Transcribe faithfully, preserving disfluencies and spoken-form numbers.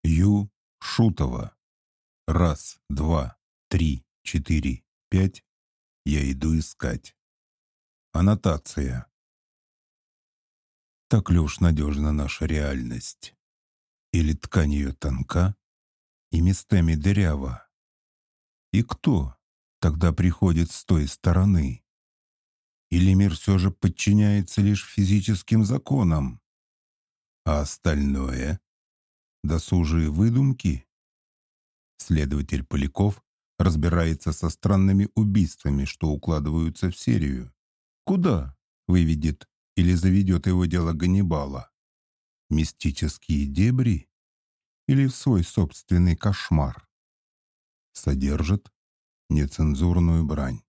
Ю. Шутова. Раз, два, три, четыре, пять. Я иду искать. Аннотация. Так ли уж надежна наша реальность? Или ткань ее тонка и местами дырява? И кто тогда приходит с той стороны? Или мир все же подчиняется лишь физическим законам? А остальное — досужие выдумки? Следователь Поляков разбирается со странными убийствами, что укладываются в серию. Куда выведет или заведет его дело Ганнибала? Мистические дебри или в свой собственный кошмар? Содержит нецензурную брань.